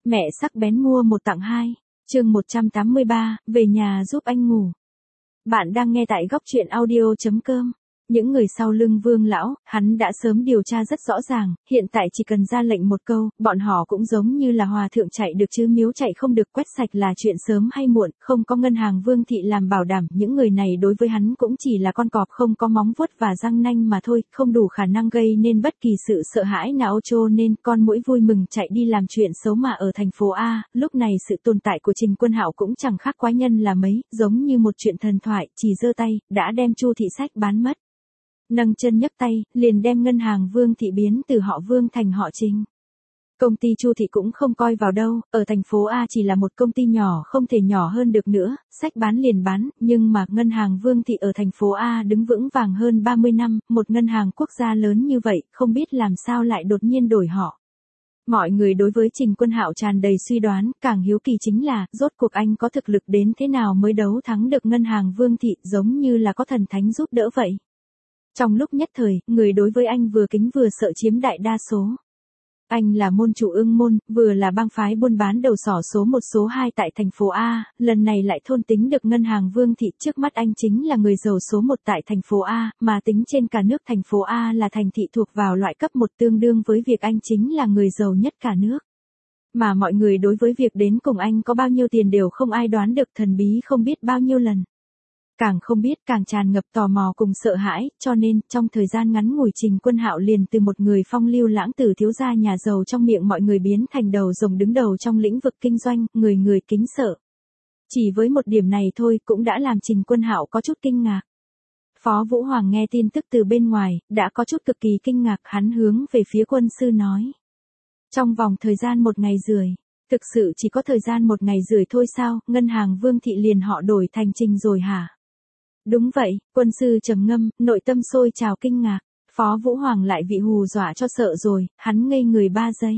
Mẹ sắc bén mua một tặng hai. Chương 183, về nhà giúp anh ngủ. Bạn đang nghe tại góc truyện audio.com. Những người sau lưng Vương lão, hắn đã sớm điều tra rất rõ ràng, hiện tại chỉ cần ra lệnh một câu, bọn họ cũng giống như là hòa thượng chạy được chứ miếu chạy không được, quét sạch là chuyện sớm hay muộn, không có ngân hàng Vương thị làm bảo đảm, những người này đối với hắn cũng chỉ là con cọp không có móng vuốt và răng nanh mà thôi, không đủ khả năng gây nên bất kỳ sự sợ hãi nào, cho nên con muỗi vui mừng chạy đi làm chuyện xấu mà ở thành phố A. Lúc này sự tồn tại của Trình Quân Hạo cũng chẳng khác quái nhân là mấy, giống như một chuyện thần thoại, chỉ giơ tay đã đem Chu thị sách bán mất. Nâng chân nhấc tay, liền đem ngân hàng Vương thị biến từ họ Vương thành họ Trình. Công ty Chu thị cũng không coi vào đâu, ở thành phố A chỉ là một công ty nhỏ không thể nhỏ hơn được nữa, sách bán liền bán, nhưng mà ngân hàng Vương thị ở thành phố A đứng vững vàng hơn 30 năm, một ngân hàng quốc gia lớn như vậy, không biết làm sao lại đột nhiên đổi họ. Mọi người đối với Trình Quân Hạo tràn đầy suy đoán, càng hiếu kỳ chính là, rốt cuộc anh có thực lực đến thế nào mới đấu thắng được ngân hàng Vương thị, giống như là có thần thánh giúp đỡ vậy. Trong lúc nhất thời, người đối với anh vừa kính vừa sợ chiếm đại đa số. Anh là môn chủ Ưng Môn, vừa là bang phái buôn bán đầu sỏ số 1 số 2 tại thành phố A, lần này lại thôn tính được ngân hàng Vương thị, trước mắt anh chính là người giàu số 1 tại thành phố A, mà tính trên cả nước thành phố A là thành thị thuộc vào loại cấp 1 tương đương với việc anh chính là người giàu nhất cả nước. Mà mọi người đối với việc đến cùng anh có bao nhiêu tiền đều không ai đoán được, thần bí không biết bao nhiêu lần. Càng không biết càng tràn ngập tò mò cùng sợ hãi, cho nên, trong thời gian ngắn ngủi Trình Quân Hạo liền từ một người phong lưu lãng tử thiếu gia nhà giàu trong miệng mọi người biến thành đầu rồng đứng đầu trong lĩnh vực kinh doanh, người người kính sợ. Chỉ với một điểm này thôi cũng đã làm Trình Quân Hạo có chút kinh ngạc. Phó Vũ Hoàng nghe tin tức từ bên ngoài, đã có chút cực kỳ kinh ngạc, hắn hướng về phía quân sư nói. Trong vòng thời gian 1 ngày rưỡi. Thực sự chỉ có thời gian 1 ngày rưỡi thôi sao, ngân hàng Vương thị liền họ đổi thành Trình rồi hả? Đúng vậy, quân sư trầm ngâm, nội tâm sôi trào kinh ngạc. Phó Vũ Hoàng lại bị hù dọa cho sợ rồi, hắn ngây người 3 giây.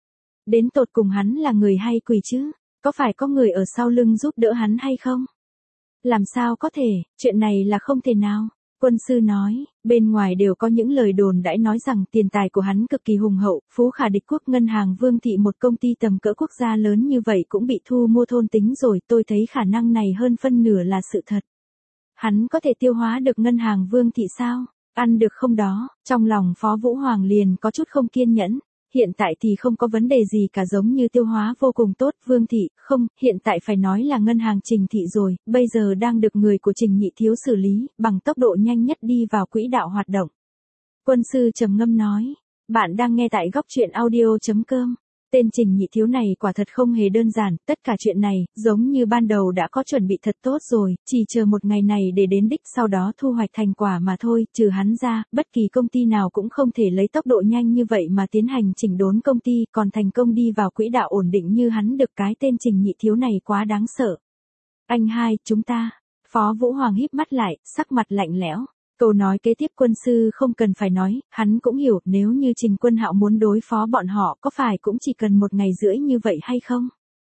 Đến tột cùng hắn là người hay quỷ chứ? Có phải có người ở sau lưng giúp đỡ hắn hay không? Làm sao có thể, chuyện này là không thể nào. Quân sư nói, bên ngoài đều có những lời đồn đãi nói rằng tiền tài của hắn cực kỳ hùng hậu, phú khả địch quốc, ngân hàng Vương thị một công ty tầm cỡ quốc gia lớn như vậy cũng bị thu mua thôn tính rồi, tôi thấy khả năng này hơn phân nửa là sự thật. Hắn có thể tiêu hóa được ngân hàng Vương thị sao? Ăn được không đó? Trong lòng Phó Vũ Hoàng liền có chút không kiên nhẫn. Hiện tại thì không có vấn đề gì cả, giống như tiêu hóa vô cùng tốt. Vương thị, không, hiện tại phải nói là ngân hàng Trình thị rồi, bây giờ đang được người của Trình nhị thiếu xử lý, bằng tốc độ nhanh nhất đi vào quỹ đạo hoạt động. Quân sư trầm ngâm nói, bạn đang nghe tại góc truyện audio.com. Tên Trình nhị thiếu này quả thật không hề đơn giản, tất cả chuyện này, giống như ban đầu đã có chuẩn bị thật tốt rồi, chỉ chờ một ngày này để đến đích sau đó thu hoạch thành quả mà thôi, trừ hắn ra, bất kỳ công ty nào cũng không thể lấy tốc độ nhanh như vậy mà tiến hành chỉnh đốn công ty, còn thành công đi vào quỹ đạo ổn định như hắn được, cái tên Trình nhị thiếu này quá đáng sợ. Anh hai, chúng ta, Phó Vũ Hoàng híp mắt lại, sắc mặt lạnh lẽo. Câu nói kế tiếp quân sư không cần phải nói, hắn cũng hiểu, nếu như Trình Quân Hạo muốn đối phó bọn họ có phải cũng chỉ cần 1 ngày rưỡi như vậy hay không?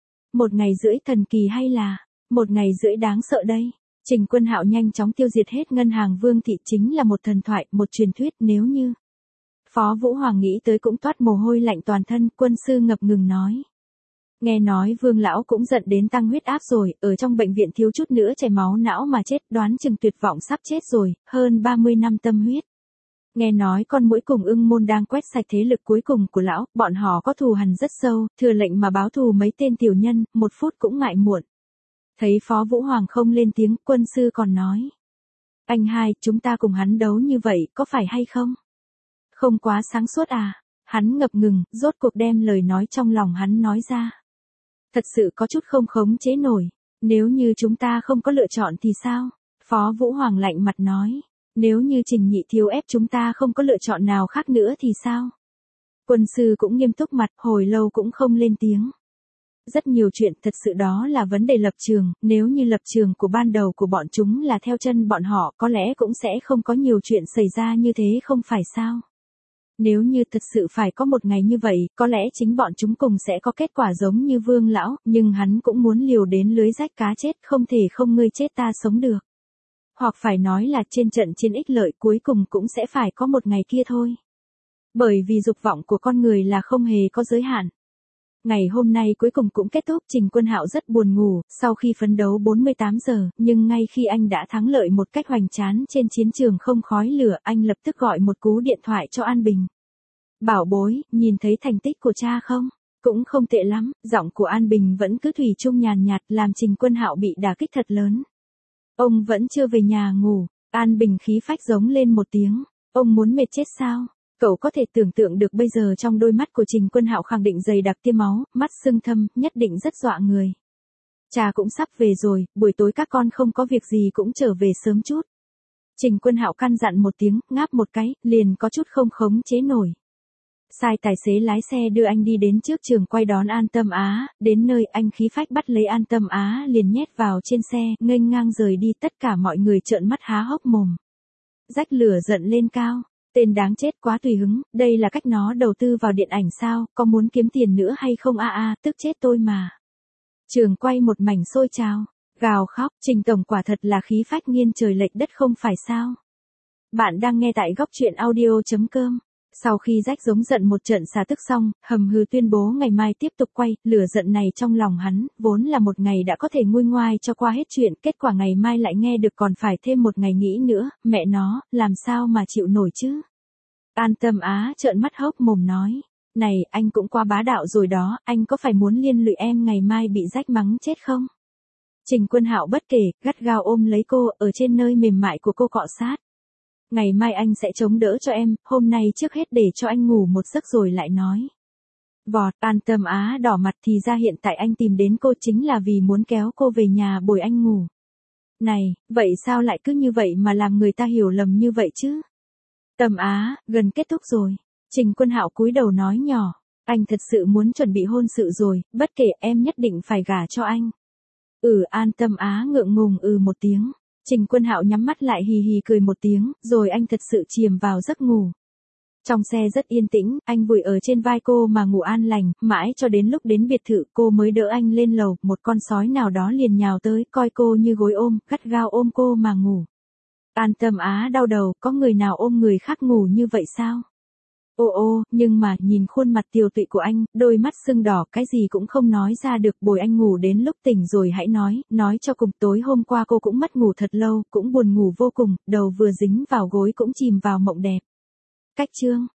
1 ngày rưỡi thần kỳ hay là 1 ngày rưỡi đáng sợ đây? Trình Quân Hạo nhanh chóng tiêu diệt hết ngân hàng Vương thị chính là một thần thoại, một truyền thuyết, nếu như. Phó Vũ Hoàng nghĩ tới cũng toát mồ hôi lạnh toàn thân, quân sư ngập ngừng nói. Nghe nói Vương lão cũng giận đến tăng huyết áp rồi, ở trong bệnh viện thiếu chút nữa chảy máu não mà chết, đoán chừng tuyệt vọng sắp chết rồi, hơn 30 năm tâm huyết. Nghe nói con muỗi cùng Ưng Môn đang quét sạch thế lực cuối cùng của lão, bọn họ có thù hằn rất sâu, thừa lệnh mà báo thù mấy tên tiểu nhân, 1 phút cũng ngại muộn. Thấy Phó Vũ Hoàng không lên tiếng, quân sư còn nói. Anh hai, chúng ta cùng hắn đấu như vậy, có phải hay không? Không quá sáng suốt à? Hắn ngập ngừng, rốt cuộc đem lời nói trong lòng hắn nói ra. Thật sự có chút không khống chế nổi. Nếu như chúng ta không có lựa chọn thì sao? Phó Vũ Hoàng lạnh mặt nói. Nếu như Trình nhị thiếu ép chúng ta không có lựa chọn nào khác nữa thì sao? Quân sư cũng nghiêm túc mặt, hồi lâu cũng không lên tiếng. Rất nhiều chuyện thật sự đó là vấn đề lập trường, nếu như lập trường của ban đầu của bọn chúng là theo chân bọn họ có lẽ cũng sẽ không có nhiều chuyện xảy ra như thế, không phải sao? Nếu như thật sự phải có 1 ngày như vậy, có lẽ chính bọn chúng cùng sẽ có kết quả giống như Vương lão, nhưng hắn cũng muốn liều đến lưới rách cá chết, không thể không ngươi chết ta sống được. Hoặc phải nói là trên trận chiến ích lợi cuối cùng cũng sẽ phải có 1 ngày kia thôi. Bởi vì dục vọng của con người là không hề có giới hạn. Ngày hôm nay cuối cùng cũng kết thúc, Trình Quân Hạo rất buồn ngủ, sau khi phấn đấu 48 giờ, nhưng ngay khi anh đã thắng lợi một cách hoành tráng trên chiến trường không khói lửa, anh lập tức gọi một cú điện thoại cho An Bình. Bảo bối, nhìn thấy thành tích của cha không? Cũng không tệ lắm, giọng của An Bình vẫn cứ thủy chung nhàn nhạt làm Trình Quân Hạo bị đả kích thật lớn. Ông vẫn chưa về nhà ngủ, An Bình khí phách giống lên một tiếng. Ông muốn mệt chết sao? Cậu có thể tưởng tượng được bây giờ trong đôi mắt của Trình Quân Hạo khẳng định dày đặc tia máu, mắt sưng thâm, nhất định rất dọa người. Cha cũng sắp về rồi, buổi tối các con không có việc gì cũng trở về sớm chút. Trình Quân Hạo căn dặn một tiếng, ngáp một cái, liền có chút không khống chế nổi. Sai tài xế lái xe đưa anh đi đến trước trường quay đón An Tâm Á, đến nơi anh khí phách bắt lấy An Tâm Á liền nhét vào trên xe, nghênh ngang rời đi, tất cả mọi người trợn mắt há hốc mồm. Rách lửa giận lên cao, tên đáng chết quá tùy hứng, đây là cách nó đầu tư vào điện ảnh sao, có muốn kiếm tiền nữa hay không tức chết tôi mà. Trường quay một mảnh sôi trào, gào khóc, Trình tổng quả thật là khí phách nghiêng trời lệch đất không phải sao. Bạn đang nghe tại góc truyện audio.com. Sau khi rách giống giận một trận xả tức xong, hầm hừ tuyên bố ngày mai tiếp tục quay, lửa giận này trong lòng hắn, vốn là một ngày đã có thể nguôi ngoai cho qua hết chuyện, kết quả ngày mai lại nghe được còn phải thêm một ngày nghĩ nữa, mẹ nó, làm sao mà chịu nổi chứ. An Tâm Á trợn mắt hốc mồm nói, này, anh cũng quá bá đạo rồi đó, anh có phải muốn liên lụy em ngày mai bị rách mắng chết không? Trình Quân Hạo bất kể, gắt gao ôm lấy cô, ở trên nơi mềm mại của cô cọ sát. Ngày mai anh sẽ chống đỡ cho em, hôm nay trước hết để cho anh ngủ một giấc rồi lại nói. Vọt, An Tâm Á đỏ mặt, thì ra hiện tại anh tìm đến cô chính là vì muốn kéo cô về nhà bồi anh ngủ. Này, vậy sao lại cứ như vậy mà làm người ta hiểu lầm như vậy chứ? Tâm Á, gần kết thúc rồi. Trình Quân Hạo cúi đầu nói nhỏ, anh thật sự muốn chuẩn bị hôn sự rồi, bất kể em nhất định phải gả cho anh. An Tâm Á ngượng ngùng một tiếng. Trình Quân Hạo nhắm mắt lại hì hì cười một tiếng, rồi anh thật sự chìm vào giấc ngủ. Trong xe rất yên tĩnh, anh vùi ở trên vai cô mà ngủ an lành, mãi cho đến lúc đến biệt thự cô mới đỡ anh lên lầu, một con sói nào đó liền nhào tới, coi cô như gối ôm, gắt gao ôm cô mà ngủ. An Tâm Á đau đầu, có người nào ôm người khác ngủ như vậy sao? Nhưng mà, nhìn khuôn mặt tiều tụy của anh, đôi mắt sưng đỏ, cái gì cũng không nói ra được, bồi anh ngủ đến lúc tỉnh rồi hãy nói cho cùng, tối hôm qua cô cũng mất ngủ thật lâu, cũng buồn ngủ vô cùng, đầu vừa dính vào gối cũng chìm vào mộng đẹp. Cách chương